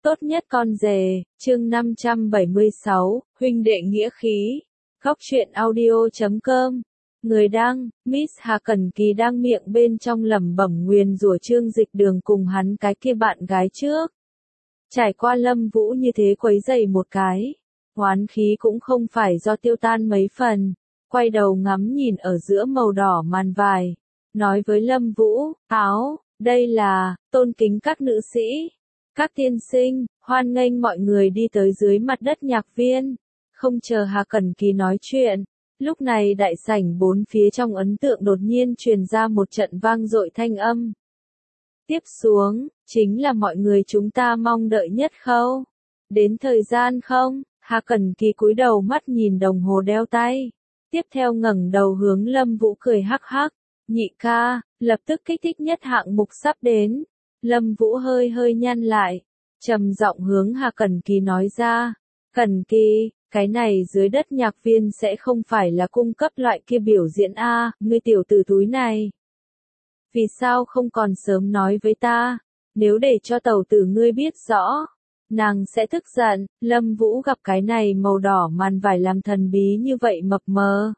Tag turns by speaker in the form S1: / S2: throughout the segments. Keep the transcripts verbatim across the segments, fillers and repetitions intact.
S1: Tốt nhất con rể, chương năm trăm bảy mươi sáu, huynh đệ nghĩa khí. Góc truyện audio chấm com. Người đăng, Miss Hà Cẩn Kỳ đang miệng bên trong lẩm bẩm nguyền rủa Trương Dịch Đường cùng hắn cái kia bạn gái trước. Trải qua Lâm Vũ như thế quấy rầy một cái, oán khí cũng không phải do tiêu tan mấy phần, quay đầu ngắm nhìn ở giữa màu đỏ màn vải, nói với Lâm Vũ, áo, đây là, tôn kính các nữ sĩ. Các tiên sinh, hoan nghênh mọi người đi tới dưới mặt đất nhạc viên. Không chờ Hà Cẩn Kỳ nói chuyện, lúc này đại sảnh bốn phía trong ấn tượng đột nhiên truyền ra một trận vang dội thanh âm. Tiếp xuống, chính là mọi người chúng ta mong đợi nhất khâu. Đến thời gian không? Hà Cẩn Kỳ cúi đầu mắt nhìn đồng hồ đeo tay. Tiếp theo ngẩng đầu hướng Lâm Vũ cười hắc hắc. Nhị ca, lập tức kích thích nhất hạng mục sắp đến. Lâm Vũ hơi hơi nhăn lại, trầm giọng hướng Hà Cẩn Kỳ nói ra, Cẩn Kỳ, cái này dưới đất nhạc viên sẽ không phải là cung cấp loại kia biểu diễn a, ngươi tiểu tử túi này. Vì sao không còn sớm nói với ta, nếu để cho tẩu tử ngươi biết rõ, nàng sẽ tức giận. Lâm Vũ gặp cái này màu đỏ màn vải làm thần bí như vậy mập mờ.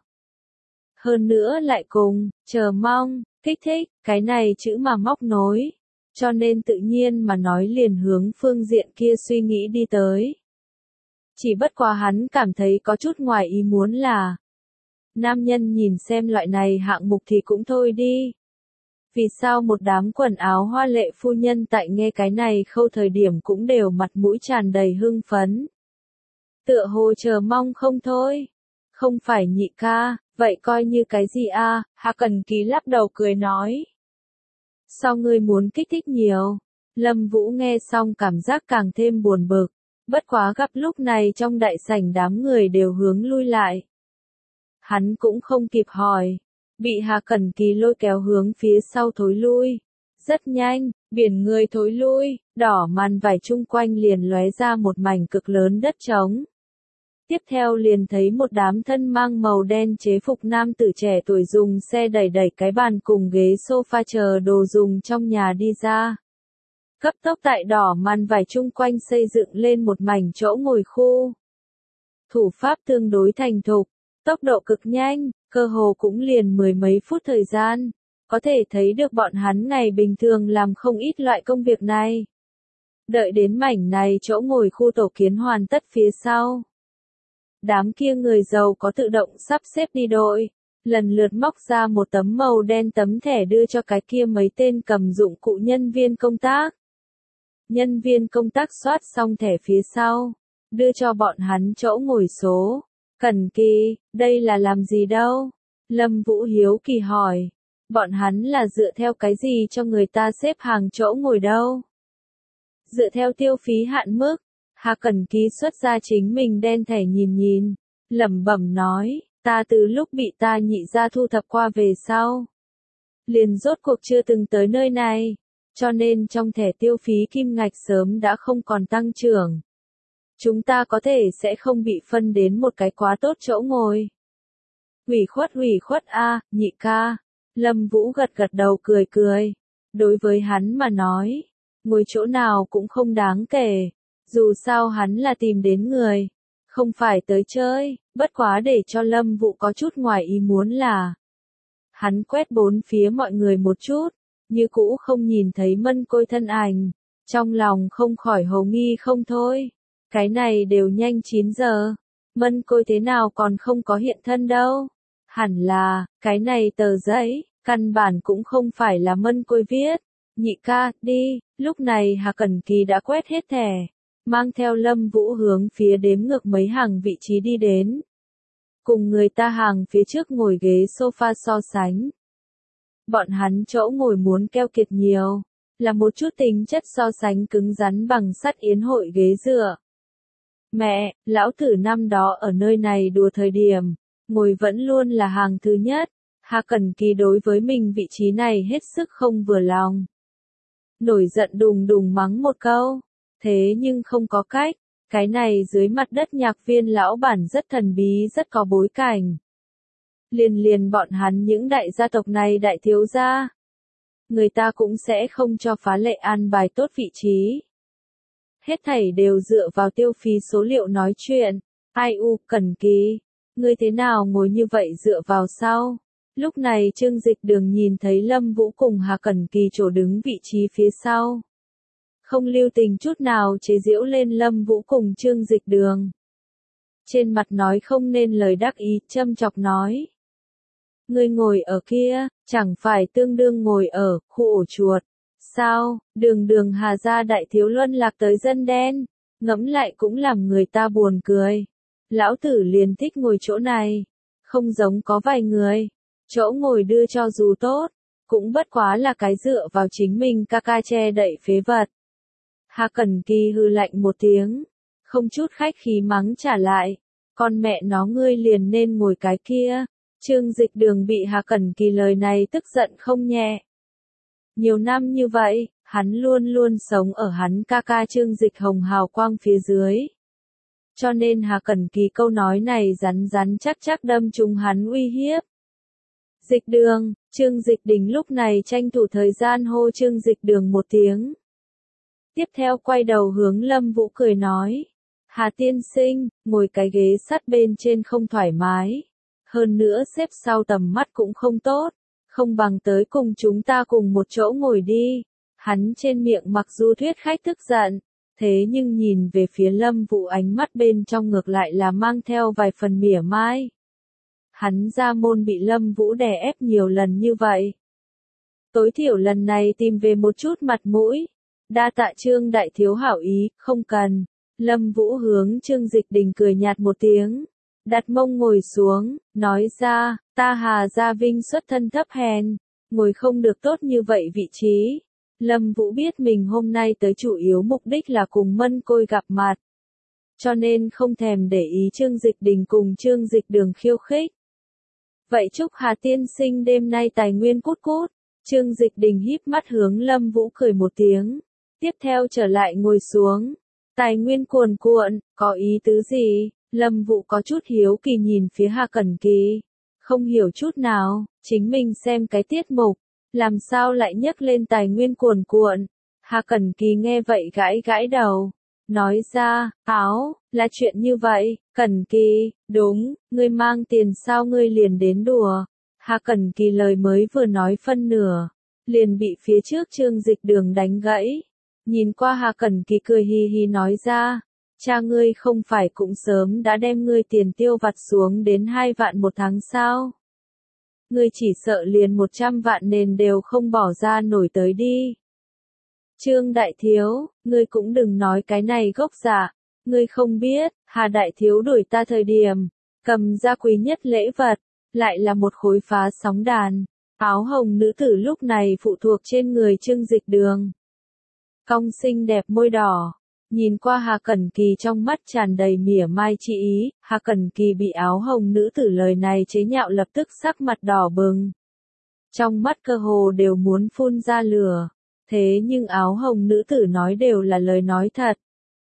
S1: Hơn nữa lại cùng, chờ mong, kích thích, cái này chữ mà móc nối. Cho nên tự nhiên mà nói liền hướng phương diện kia suy nghĩ đi tới. Chỉ bất quá hắn cảm thấy có chút ngoài ý muốn là nam nhân nhìn xem loại này hạng mục thì cũng thôi đi. Vì sao một đám quần áo hoa lệ phu nhân tại nghe cái này khâu thời điểm cũng đều mặt mũi tràn đầy hưng phấn. Tựa hồ chờ mong không thôi. Không phải nhị ca, vậy coi như cái gì a? Hà Cẩn Kỳ lắc đầu cười nói. Sao ngươi muốn kích thích nhiều? Lâm Vũ nghe xong cảm giác càng thêm buồn bực. Bất quá gặp lúc này trong đại sảnh đám người đều hướng lui lại. Hắn cũng không kịp hỏi. Bị Hà Cẩn Kỳ lôi kéo hướng phía sau thối lui. Rất nhanh, biển người thối lui, đỏ màn vải chung quanh liền lóe ra một mảnh cực lớn đất trống. Tiếp theo liền thấy một đám thân mang màu đen chế phục nam tử trẻ tuổi dùng xe đẩy đẩy cái bàn cùng ghế sofa chờ đồ dùng trong nhà đi ra. Cấp tốc tại đỏ màn vải chung quanh xây dựng lên một mảnh chỗ ngồi khu. Thủ pháp tương đối thành thục, tốc độ cực nhanh, cơ hồ cũng liền mười mấy phút thời gian. Có thể thấy được bọn hắn ngày bình thường làm không ít loại công việc này. Đợi đến mảnh này chỗ ngồi khu tổ kiến hoàn tất phía sau. Đám kia người giàu có tự động sắp xếp đi đội, lần lượt móc ra một tấm màu đen tấm thẻ đưa cho cái kia mấy tên cầm dụng cụ nhân viên công tác. Nhân viên công tác soát xong thẻ phía sau, đưa cho bọn hắn chỗ ngồi số. Cẩn Kỳ, đây là làm gì đâu? Lâm Vũ hiếu kỳ hỏi. Bọn hắn là dựa theo cái gì cho người ta xếp hàng chỗ ngồi đâu? Dựa theo tiêu phí hạn mức. Hà Cẩn Kỳ xuất ra chính mình đen thẻ nhìn nhìn, lẩm bẩm nói, ta từ lúc bị ta nhị gia thu thập qua về sau. Liền rốt cuộc chưa từng tới nơi này, cho nên trong thẻ tiêu phí kim ngạch sớm đã không còn tăng trưởng. Chúng ta có thể sẽ không bị phân đến một cái quá tốt chỗ ngồi. Ủy khuất ủy khuất a, nhị ca. Lâm Vũ gật gật đầu cười cười. Đối với hắn mà nói, ngồi chỗ nào cũng không đáng kể. Dù sao hắn là tìm đến người, không phải tới chơi, bất quá để cho Lâm Vũ có chút ngoài ý muốn là. Hắn quét bốn phía mọi người một chút, như cũ không nhìn thấy Mân Côi thân ảnh, trong lòng không khỏi hồ nghi không thôi. Cái này đều nhanh chín giờ, Mân Côi thế nào còn không có hiện thân đâu. Hẳn là, cái này tờ giấy, căn bản cũng không phải là Mân Côi viết. Nhị ca, đi, lúc này Hà Cẩn Kỳ đã quét hết thẻ. Mang theo Lâm Vũ hướng phía đếm ngược mấy hàng vị trí đi đến. Cùng người ta hàng phía trước ngồi ghế sofa so sánh. Bọn hắn chỗ ngồi muốn keo kiệt nhiều, là một chút tính chất so sánh cứng rắn bằng sắt yến hội ghế dựa. Mẹ, lão tử năm đó ở nơi này đùa thời điểm, ngồi vẫn luôn là hàng thứ nhất. Hà Cẩn Kỳ đối với mình vị trí này hết sức không vừa lòng. Nổi giận đùng đùng mắng một câu. Thế nhưng không có cách, cái này dưới mặt đất nhạc viên lão bản rất thần bí rất có bối cảnh. Liền liền bọn hắn những đại gia tộc này đại thiếu gia. Người ta cũng sẽ không cho phá lệ an bài tốt vị trí. Hết thảy đều dựa vào tiêu phí số liệu nói chuyện. Ai u, Cẩn Kỳ, ngươi thế nào ngồi như vậy dựa vào sau? Lúc này Trương Dịch Đường nhìn thấy Lâm Vũ cùng Hà Cẩn Kỳ chỗ đứng vị trí phía sau. Không lưu tình chút nào chế giễu lên Lâm Vũ cùng Trương Dịch Đường. Trên mặt nói không nên lời đắc ý, châm chọc nói. Ngươi ngồi ở kia, chẳng phải tương đương ngồi ở khu ổ chuột. Sao, đường đường Hà gia đại thiếu luân lạc tới dân đen, ngẫm lại cũng làm người ta buồn cười. Lão tử liền thích ngồi chỗ này, không giống có vài người, chỗ ngồi đưa cho dù tốt, cũng bất quá là cái dựa vào chính mình ca ca che đậy phế vật. Hà Cẩn Kỳ hừ lạnh một tiếng, không chút khách khí mắng trả lại, con mẹ nó ngươi liền nên ngồi cái kia. Trương Dịch Đường bị Hà Cẩn Kỳ lời này tức giận không nhẹ. Nhiều năm như vậy, hắn luôn luôn sống ở hắn ca ca Trương Dịch Hồng hào quang phía dưới. Cho nên Hà Cẩn Kỳ câu nói này rắn rắn chắc chắc đâm trúng hắn uy hiếp. Dịch Đường, Trương Dịch Đình lúc này tranh thủ thời gian hô Trương Dịch Đường một tiếng. Tiếp theo quay đầu hướng Lâm Vũ cười nói. Hà tiên sinh, ngồi cái ghế sắt bên trên không thoải mái. Hơn nữa xếp sau tầm mắt cũng không tốt. Không bằng tới cùng chúng ta cùng một chỗ ngồi đi. Hắn trên miệng mặc dù thuyết khách tức giận. Thế nhưng nhìn về phía Lâm Vũ ánh mắt bên trong ngược lại là mang theo vài phần mỉa mai. Hắn ra môn bị Lâm Vũ đè ép nhiều lần như vậy. Tối thiểu lần này tìm về một chút mặt mũi. Đa tạ Trương đại thiếu hảo ý, không cần. Lâm Vũ hướng Trương Dịch Đình cười nhạt một tiếng. Đặt mông ngồi xuống, nói ra, ta Hà gia vinh xuất thân thấp hèn, ngồi không được tốt như vậy vị trí. Lâm Vũ biết mình hôm nay tới chủ yếu mục đích là cùng Mân Côi gặp mặt. Cho nên không thèm để ý Trương Dịch Đình cùng Trương Dịch Đường khiêu khích. Vậy chúc Hà tiên sinh đêm nay tài nguyên cút cút. Trương Dịch Đình híp mắt hướng Lâm Vũ cười một tiếng. Tiếp theo trở lại ngồi xuống. Tài nguyên cuồn cuộn, có ý tứ gì? Lâm Vũ có chút hiếu kỳ nhìn phía Hà Cẩn Kỳ. Không hiểu chút nào, chính mình xem cái tiết mục. Làm sao lại nhấc lên tài nguyên cuồn cuộn? Hà Cẩn Kỳ nghe vậy gãi gãi đầu. Nói ra, áo, là chuyện như vậy, Cẩn Kỳ, đúng, ngươi mang tiền sao ngươi liền đến đùa. Hà Cẩn Kỳ lời mới vừa nói phân nửa, liền bị phía trước Trương Dịch Đường đánh gãy. Nhìn qua Hà Cẩn Kỳ cười hi hi nói ra, cha ngươi không phải cũng sớm đã đem ngươi tiền tiêu vặt xuống đến hai vạn một tháng sao? Ngươi chỉ sợ liền một trăm vạn nền đều không bỏ ra nổi tới đi. Trương đại thiếu, ngươi cũng đừng nói cái này gốc dạ, ngươi không biết, Hà đại thiếu đuổi ta thời điểm, cầm ra quý nhất lễ vật, lại là một khối phá sóng đàn, áo hồng nữ tử lúc này phụ thuộc trên người Trương Dịch Đường. Cong xinh đẹp môi đỏ, nhìn qua Hà Cẩn Kỳ trong mắt tràn đầy mỉa mai chi ý, Hà Cẩn Kỳ bị áo hồng nữ tử lời này chế nhạo lập tức sắc mặt đỏ bừng. Trong mắt cơ hồ đều muốn phun ra lửa. Thế nhưng áo hồng nữ tử nói đều là lời nói thật.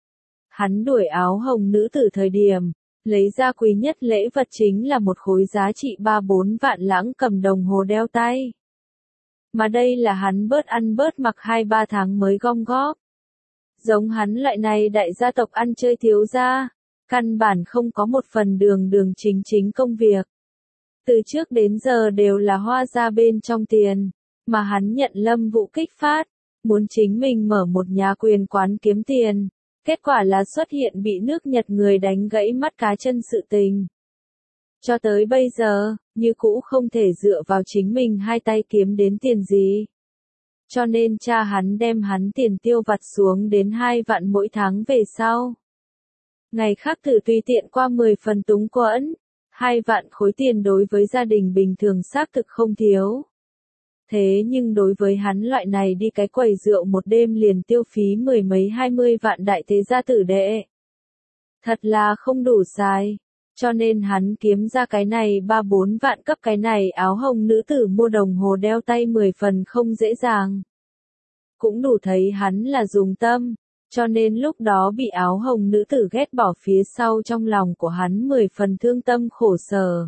S1: Hắn đuổi áo hồng nữ tử thời điểm, lấy ra quý nhất lễ vật chính là một khối giá trị ba bốn vạn lãng cầm đồng hồ đeo tay. Mà đây là hắn bớt ăn bớt mặc hai ba tháng mới gom góp. Giống hắn loại này đại gia tộc ăn chơi thiếu gia, căn bản không có một phần đường đường chính chính công việc. Từ trước đến giờ đều là hoa ra bên trong tiền. Mà hắn nhận Lâm Vũ kích phát, muốn chính mình mở một nhà quyền quán kiếm tiền, kết quả là xuất hiện bị nước Nhật người đánh gãy mắt cá chân sự tình. Cho tới bây giờ, như cũ không thể dựa vào chính mình hai tay kiếm đến tiền gì. Cho nên cha hắn đem hắn tiền tiêu vặt xuống đến hai vạn mỗi tháng về sau. Ngày khác thử tùy tiện qua mười phần túng quẫn, hai vạn khối tiền đối với gia đình bình thường xác thực không thiếu. Thế nhưng đối với hắn loại này đi cái quầy rượu một đêm liền tiêu phí mười mấy hai mươi vạn đại thế gia tử đệ. Thật là không đủ xài. Cho nên hắn kiếm ra cái này ba bốn vạn cấp cái này áo hồng nữ tử mua đồng hồ đeo tay mười phần không dễ dàng. Cũng đủ thấy hắn là dùng tâm. Cho nên lúc đó bị áo hồng nữ tử ghét bỏ phía sau trong lòng của hắn mười phần thương tâm khổ sở.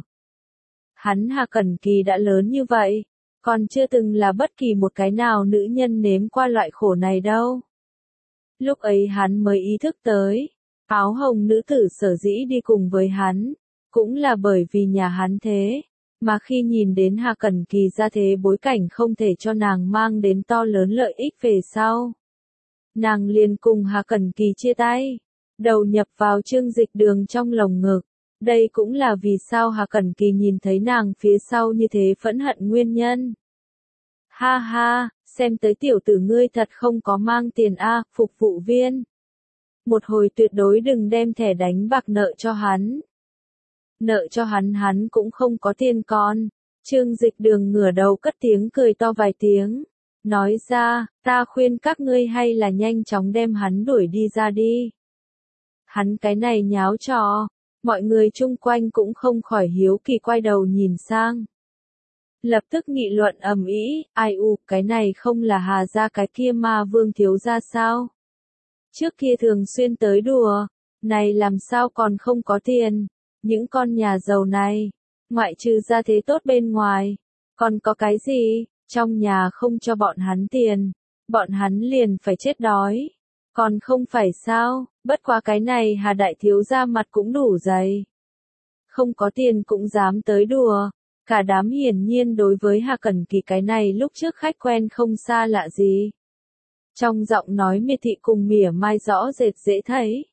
S1: Hắn Hà Cẩn Kỳ đã lớn như vậy. Còn chưa từng là bất kỳ một cái nào nữ nhân nếm qua loại khổ này đâu. Lúc ấy hắn mới ý thức tới, áo hồng nữ tử sở dĩ đi cùng với hắn, cũng là bởi vì nhà hắn thế, mà khi nhìn đến Hà Cẩn Kỳ ra thế bối cảnh không thể cho nàng mang đến to lớn lợi ích về sau. Nàng liền cùng Hà Cẩn Kỳ chia tay, đầu nhập vào Trương Dịch Đường trong lồng ngực. Đây cũng là vì sao Hà Cẩn Kỳ nhìn thấy nàng phía sau như thế phẫn hận nguyên nhân. Ha ha, xem tới tiểu tử ngươi thật không có mang tiền a, phục vụ viên. Một hồi tuyệt đối đừng đem thẻ đánh bạc nợ cho hắn. Nợ cho hắn hắn cũng không có tiền con. Trương Dịch Đường ngửa đầu cất tiếng cười to vài tiếng. Nói ra, ta khuyên các ngươi hay là nhanh chóng đem hắn đuổi đi ra đi. Hắn cái này nháo trò, mọi người chung quanh cũng không khỏi hiếu kỳ quay đầu nhìn sang. Lập tức nghị luận ầm ĩ, ai u, cái này không là Hà gia cái kia ma vương thiếu gia sao? Trước kia thường xuyên tới đùa, này làm sao còn không có tiền, những con nhà giàu này, ngoại trừ gia thế tốt bên ngoài, còn có cái gì, trong nhà không cho bọn hắn tiền, bọn hắn liền phải chết đói, còn không phải sao, bất quá cái này Hà đại thiếu gia mặt cũng đủ dày. Không có tiền cũng dám tới đùa. Cả đám hiển nhiên đối với Hà Cẩn Kỳ cái này lúc trước khách quen không xa lạ gì. Trong giọng nói miệt thị cùng mỉa mai rõ rệt dễ thấy.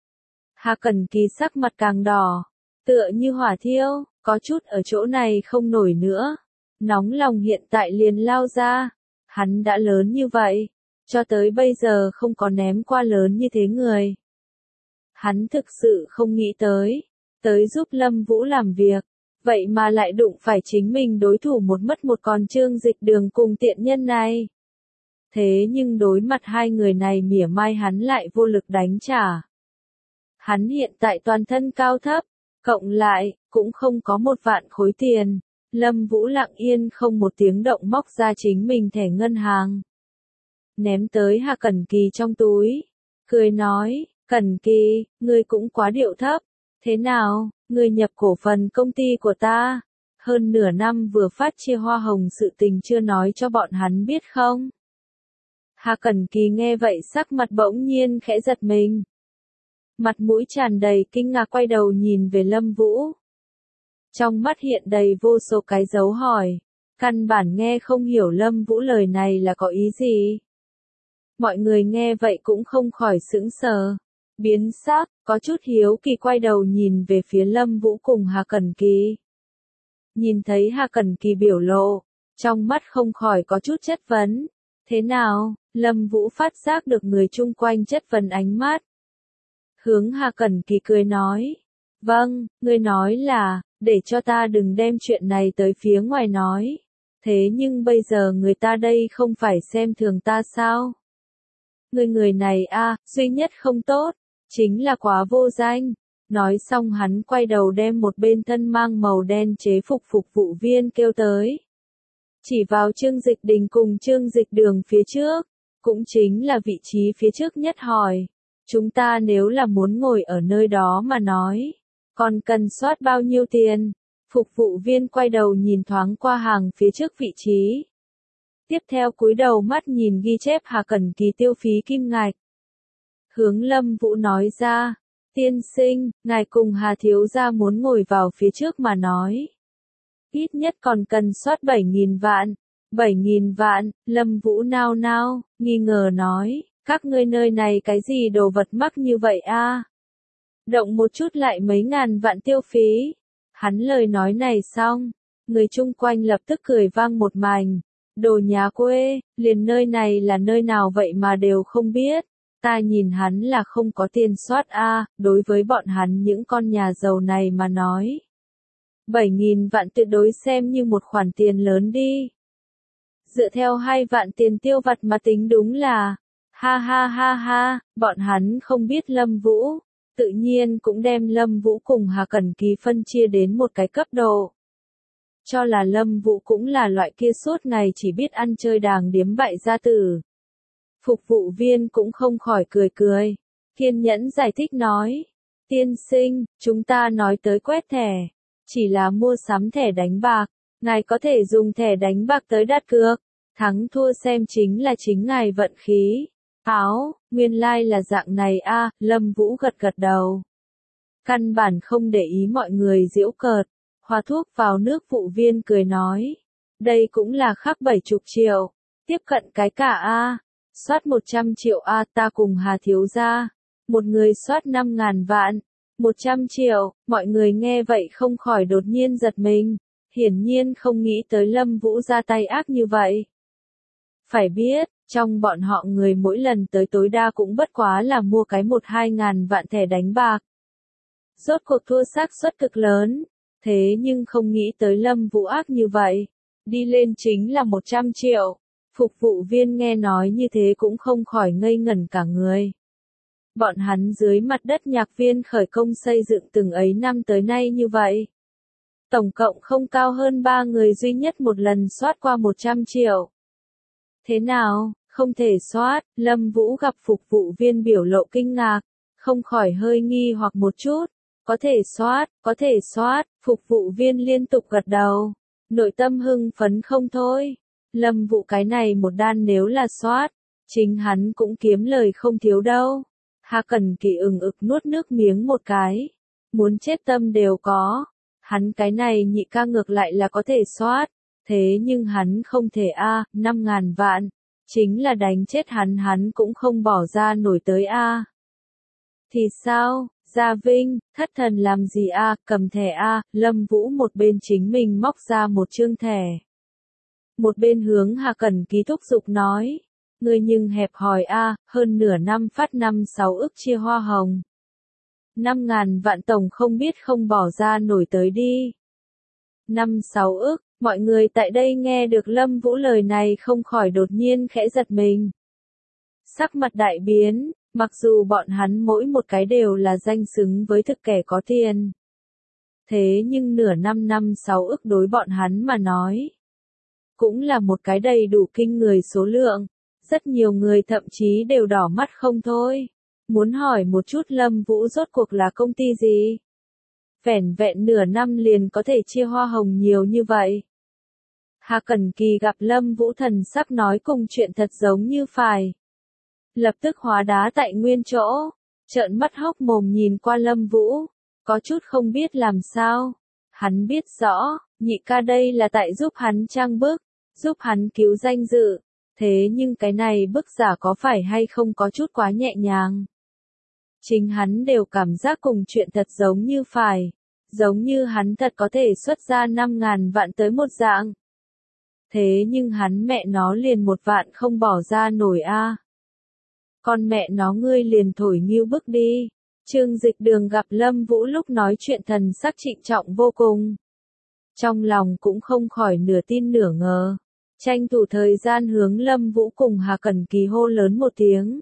S1: Hà Cẩn Kỳ sắc mặt càng đỏ, tựa như hỏa thiêu, có chút ở chỗ này không nổi nữa. Nóng lòng hiện tại liền lao ra. Hắn đã lớn như vậy, cho tới bây giờ không có ném qua lớn như thế người. Hắn thực sự không nghĩ tới, tới giúp Lâm Vũ làm việc. Vậy mà lại đụng phải chính mình đối thủ một mất một còn Trương Dịch Đường cùng tiện nhân này. Thế nhưng đối mặt hai người này mỉa mai hắn lại vô lực đánh trả. Hắn hiện tại toàn thân cao thấp, cộng lại, cũng không có một vạn khối tiền. Lâm Vũ lặng yên không một tiếng động móc ra chính mình thẻ ngân hàng. Ném tới Hà Cẩn Kỳ trong túi. Cười nói, Cẩn Kỳ, ngươi cũng quá điệu thấp. Thế nào, ngươi nhập cổ phần công ty của ta? Hơn nửa năm vừa phát chia hoa hồng sự tình chưa nói cho bọn hắn biết không? Hà Cẩn Kỳ nghe vậy sắc mặt bỗng nhiên khẽ giật mình. Mặt mũi tràn đầy kinh ngạc quay đầu nhìn về Lâm Vũ. Trong mắt hiện đầy vô số cái dấu hỏi. Căn bản nghe không hiểu Lâm Vũ lời này là có ý gì. Mọi người nghe vậy cũng không khỏi sững sờ. Biến sắc, có chút hiếu kỳ quay đầu nhìn về phía Lâm Vũ cùng Hà Cẩn Kỳ. Nhìn thấy Hà Cẩn Kỳ biểu lộ, trong mắt không khỏi có chút chất vấn. Thế nào, Lâm Vũ phát giác được người chung quanh chất vấn ánh mắt. Hướng Hà Cẩn Kỳ cười nói. Vâng, ngươi nói là, để cho ta đừng đem chuyện này tới phía ngoài nói. Thế nhưng bây giờ người ta đây không phải xem thường ta sao? Người người này a, duy nhất không tốt. Chính là quá vô danh. Nói xong hắn quay đầu đem một bên thân mang màu đen chế phục phục vụ viên kêu tới. Chỉ vào Trương Dịch Đình cùng Trương Dịch Đường phía trước. Cũng chính là vị trí phía trước nhất hỏi. Chúng ta nếu là muốn ngồi ở nơi đó mà nói. Còn cần soát bao nhiêu tiền? Phục vụ viên quay đầu nhìn thoáng qua hàng phía trước vị trí. Tiếp theo cúi đầu mắt nhìn ghi chép Hà Cẩn Kỳ tiêu phí kim ngạch. Hướng Lâm Vũ nói ra, tiên sinh, ngài cùng Hà thiếu gia muốn ngồi vào phía trước mà nói. Ít nhất còn cần soát bảy nghìn vạn. bảy nghìn vạn, Lâm Vũ nao nao, nghi ngờ nói, các ngươi nơi này cái gì đồ vật mắc như vậy a? Động một chút lại mấy ngàn vạn tiêu phí. Hắn lời nói này xong, người chung quanh lập tức cười vang một mảnh. Đồ nhà quê, liền nơi này là nơi nào vậy mà đều không biết. Ta nhìn hắn là không có tiền soát a, đối với bọn hắn những con nhà giàu này mà nói. bảy nghìn vạn tuyệt đối xem như một khoản tiền lớn đi. Dựa theo hai vạn tiền tiêu vặt mà tính đúng là, ha ha ha ha, bọn hắn không biết Lâm Vũ, tự nhiên cũng đem Lâm Vũ cùng Hà Cẩn Kỳ phân chia đến một cái cấp độ. Cho là Lâm Vũ cũng là loại kia suốt ngày chỉ biết ăn chơi đàng điếm bại gia tử. Phục vụ viên cũng không khỏi cười cười, kiên nhẫn giải thích nói, tiên sinh, chúng ta nói tới quét thẻ, chỉ là mua sắm thẻ đánh bạc, ngài có thể dùng thẻ đánh bạc tới đặt cược, thắng thua xem chính là chính ngài vận khí, Áo, nguyên lai là dạng này a, Lâm Vũ gật gật đầu. Căn bản không để ý mọi người giễu cợt, hòa thuốc vào nước vụ viên cười nói. Đây cũng là khắc bảy chục triệu, tiếp cận cái cả a, soát một trăm triệu a ta cùng Hà thiếu gia, một người soát năm ngàn vạn, một trăm triệu, mọi người nghe vậy không khỏi đột nhiên giật mình, hiển nhiên không nghĩ tới Lâm Vũ ra tay ác như vậy. Phải biết, trong bọn họ người mỗi lần tới tối đa cũng bất quá là mua cái một hai ngàn vạn thẻ đánh bạc. Rốt cuộc thua xác suất cực lớn, thế nhưng không nghĩ tới Lâm Vũ ác như vậy, đi lên chính là một trăm triệu. Phục vụ viên nghe nói như thế cũng không khỏi ngây ngẩn cả người. Bọn hắn dưới mặt đất nhạc viên khởi công xây dựng từng ấy năm tới nay như vậy. Tổng cộng không cao hơn ba người duy nhất một lần soát qua một trăm triệu. Thế nào, không thể soát, Lâm Vũ gặp phục vụ viên biểu lộ kinh ngạc, không khỏi hơi nghi hoặc một chút. Có thể soát, có thể soát, phục vụ viên liên tục gật đầu. Nội tâm hưng phấn không thôi. Lâm Vũ cái này một đan nếu là soát, chính hắn cũng kiếm lời không thiếu đâu. Hà Cẩn Kỳ ừng ực nuốt nước miếng một cái. Muốn chết tâm đều có. Hắn cái này nhị ca ngược lại là có thể soát. Thế nhưng hắn không thể a, năm ngàn vạn. Chính là đánh chết hắn hắn cũng không bỏ ra nổi tới a. Thì sao, Gia Vinh, thất thần làm gì a, cầm thẻ a, Lâm Vũ một bên chính mình móc ra một chương thẻ. Một bên hướng Hà Cẩn Kỳ thúc giục nói, ngươi nhưng hẹp hòi a, hơn nửa năm phát năm sáu ức chia hoa hồng. Năm ngàn vạn tổng không biết không bỏ ra nổi tới đi. Năm sáu ức, mọi người tại đây nghe được Lâm Vũ lời này không khỏi đột nhiên khẽ giật mình. Sắc mặt đại biến, mặc dù bọn hắn mỗi một cái đều là danh xứng với thực kẻ có tiền. Thế nhưng nửa năm năm sáu ức đối bọn hắn mà nói. Cũng là một cái đầy đủ kinh người số lượng, rất nhiều người thậm chí đều đỏ mắt không thôi. Muốn hỏi một chút Lâm Vũ rốt cuộc là công ty gì? Vẻn vẹn nửa năm liền có thể chia hoa hồng nhiều như vậy. Hà Cẩn Kỳ gặp Lâm Vũ thần sắc nói cùng chuyện thật giống như phải. Lập tức hóa đá tại nguyên chỗ, trợn mắt hốc mồm nhìn qua Lâm Vũ, có chút không biết làm sao. Hắn biết rõ, nhị ca đây là tại giúp hắn trang bức, giúp hắn cứu danh dự, thế nhưng cái này bức giả có phải hay không có chút quá nhẹ nhàng. Chính hắn đều cảm giác cùng chuyện thật giống như phải, giống như hắn thật có thể xuất ra năm ngàn vạn tới một dạng. Thế nhưng hắn mẹ nó liền một vạn không bỏ ra nổi a. Con mẹ nó ngươi liền thổi nghiêu bức đi. Trương Dịch Đường gặp Lâm Vũ lúc nói chuyện thần sắc trịnh trọng vô cùng. Trong lòng cũng không khỏi nửa tin nửa ngờ. Tranh thủ thời gian hướng Lâm Vũ cùng Hà Cẩn Kỳ hô lớn một tiếng.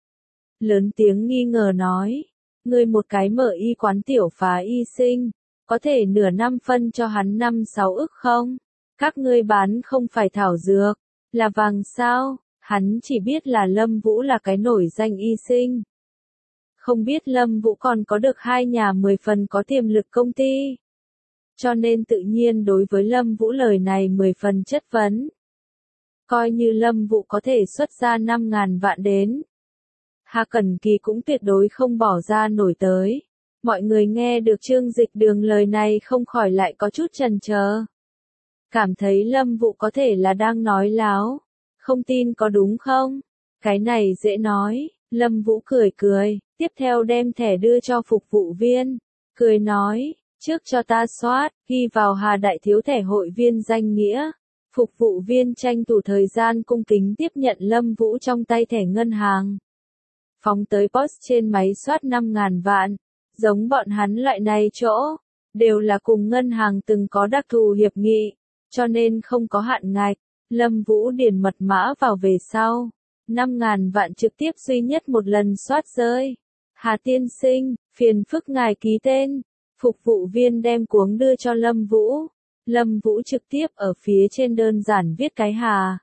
S1: Lớn tiếng nghi ngờ nói. Ngươi một cái mở y quán tiểu phá y sinh. Có thể nửa năm phân cho hắn năm sáu ức không? Các ngươi bán không phải thảo dược. Là vàng sao? Hắn chỉ biết là Lâm Vũ là cái nổi danh y sinh. Không biết Lâm Vũ còn có được hai nhà mười phần có tiềm lực công ty. Cho nên tự nhiên đối với Lâm Vũ lời này mười phần chất vấn. Coi như Lâm Vũ có thể xuất ra năm ngàn vạn đến. Hà Cẩn Kỳ cũng tuyệt đối không bỏ ra nổi tới. Mọi người nghe được Trương Dịch Đường lời này không khỏi lại có chút chần chờ. Cảm thấy Lâm Vũ có thể là đang nói láo. Không tin có đúng không? Cái này dễ nói. Lâm Vũ cười cười, tiếp theo đem thẻ đưa cho phục vụ viên. Cười nói, trước cho ta soát, ghi vào Hà Đại Thiếu thẻ hội viên danh nghĩa. Phục vụ viên tranh thủ thời gian cung kính tiếp nhận Lâm Vũ trong tay thẻ ngân hàng. Phóng tới pê ô ét trên máy soát năm ngàn vạn. Giống bọn hắn loại này chỗ, đều là cùng ngân hàng từng có đặc thù hiệp nghị, cho nên không có hạn ngạch. Lâm Vũ điền mật mã vào về sau. năm ngàn vạn trực tiếp duy nhất một lần soát rơi. Hà tiên sinh, phiền phức ngài ký tên. Phục vụ viên đem cuống đưa cho Lâm Vũ. Lâm Vũ trực tiếp ở phía trên đơn giản viết cái Hà.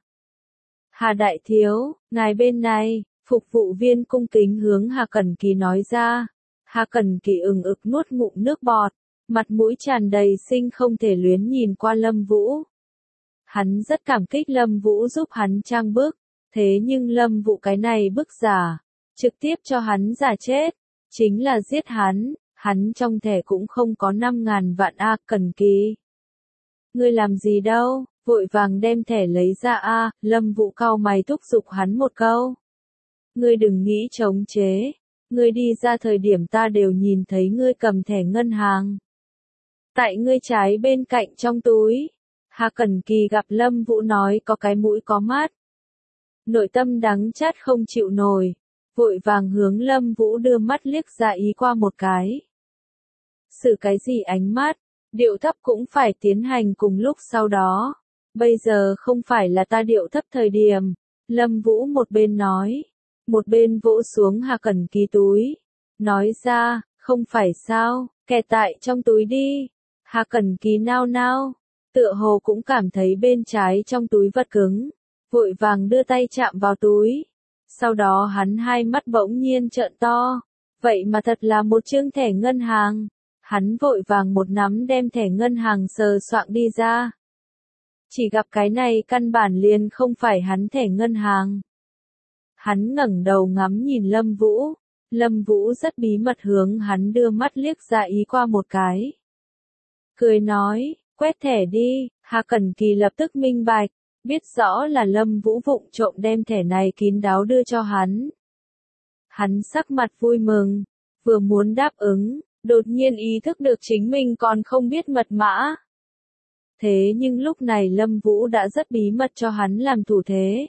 S1: Hà Đại Thiếu, ngài bên này, phục vụ viên cung kính hướng Hà Cẩn Kỳ nói ra. Hà Cẩn Kỳ ừng ực nuốt ngụm nước bọt, mặt mũi tràn đầy sinh không thể luyến nhìn qua Lâm Vũ. Hắn rất cảm kích Lâm Vũ giúp hắn trang bức, Thế nhưng Lâm Vũ cái này bức giả, trực tiếp cho hắn giả chết, chính là giết hắn, hắn trong thẻ cũng không có năm ngàn vạn A Cần Kỳ. Ngươi làm gì đâu, vội vàng đem thẻ lấy ra A, Lâm Vũ cau mày thúc giục hắn một câu. Ngươi đừng nghĩ chống chế, ngươi đi ra thời điểm ta đều nhìn thấy ngươi cầm thẻ ngân hàng. Tại ngươi trái bên cạnh trong túi, Hà Cẩn Kỳ gặp Lâm Vũ nói có cái mũi có mắt. Nội tâm đắng chát không chịu nổi, vội vàng hướng Lâm Vũ đưa mắt liếc ra ý qua một cái. Sự cái gì ánh mắt, điệu thấp cũng phải tiến hành cùng lúc sau đó. Bây giờ không phải là ta điệu thấp thời điểm, Lâm Vũ một bên nói, một bên vỗ xuống Hà Cẩn Kỳ túi. Nói ra, không phải sao, kẹt tại trong túi đi. Hà Cẩn Kỳ nao nao, tựa hồ cũng cảm thấy bên trái trong túi vật cứng, vội vàng đưa tay chạm vào túi. Sau đó hắn hai mắt bỗng nhiên trợn to, vậy mà thật là một chương thẻ ngân hàng. Hắn vội vàng một nắm đem thẻ ngân hàng sờ soạng đi ra. Chỉ gặp cái này căn bản liền không phải hắn thẻ ngân hàng. Hắn ngẩng đầu ngắm nhìn Lâm Vũ, Lâm Vũ rất bí mật hướng hắn đưa mắt liếc ra ý qua một cái. Cười nói, quét thẻ đi, Hà Cẩn Kỳ lập tức minh bạch, biết rõ là Lâm Vũ vụng trộm đem thẻ này kín đáo đưa cho hắn. Hắn sắc mặt vui mừng, vừa muốn đáp ứng, đột nhiên ý thức được chính mình còn không biết mật mã. Thế nhưng lúc này Lâm Vũ đã rất bí mật cho hắn làm thủ thế.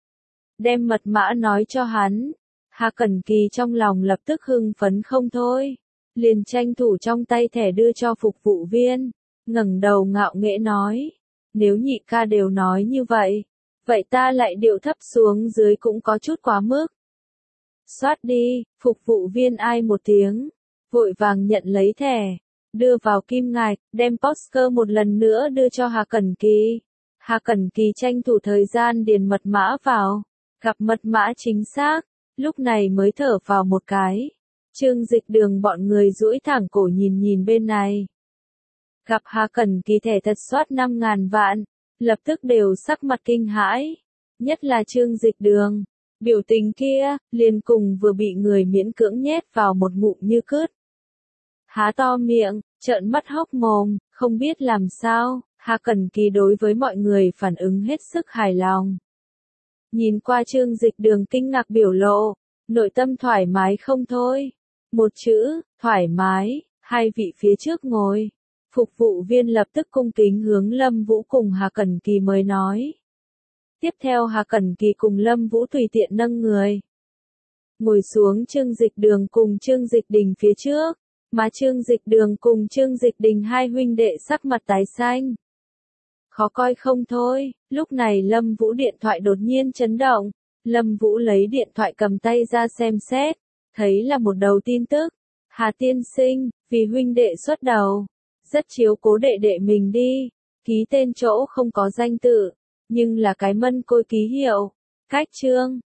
S1: Đem mật mã nói cho hắn, Hà Cẩn Kỳ trong lòng lập tức hưng phấn không thôi, liền tranh thủ trong tay thẻ đưa cho phục vụ viên, ngẩng đầu ngạo nghễ nói, nếu nhị ca đều nói như vậy, vậy ta lại điệu thấp xuống dưới cũng có chút quá mức. Xoát đi, phục vụ viên ai một tiếng, vội vàng nhận lấy thẻ, đưa vào kim ngạch, đem postcard một lần nữa đưa cho Hà Cẩn Kỳ. Hà Cẩn Kỳ tranh thủ thời gian điền mật mã vào, gặp mật mã chính xác, lúc này mới thở vào một cái. Trương Dịch Đường bọn người duỗi thẳng cổ nhìn nhìn bên này. Gặp Hà Cẩn Kỳ thẻ thật soát năm ngàn vạn, lập tức đều sắc mặt kinh hãi, nhất là Trương Dịch Đường, biểu tình kia, liền cùng vừa bị người miễn cưỡng nhét vào một ngụm như cứt. Há to miệng, trợn mắt hốc mồm, không biết làm sao, Hà Cẩn Kỳ đối với mọi người phản ứng hết sức hài lòng. Nhìn qua Trương Dịch Đường kinh ngạc biểu lộ, nội tâm thoải mái không thôi. Một chữ, thoải mái, hai vị phía trước ngồi. Phục vụ viên lập tức cung kính hướng Lâm Vũ cùng Hà Cẩn Kỳ mới nói. Tiếp theo Hà Cẩn Kỳ cùng Lâm Vũ tùy tiện nâng người. Ngồi xuống Trương Dịch Đường cùng Trương Dịch Đình phía trước, mà Trương Dịch Đường cùng Trương Dịch Đình hai huynh đệ sắc mặt tái xanh. Khó coi không thôi, lúc này Lâm Vũ điện thoại đột nhiên chấn động, Lâm Vũ lấy điện thoại cầm tay ra xem xét, thấy là một đầu tin tức. Hà tiên sinh, vì huynh đệ xuất đầu, rất chiếu cố đệ đệ mình đi, ký tên chỗ không có danh tự, nhưng là cái mân côi ký hiệu, cách chương.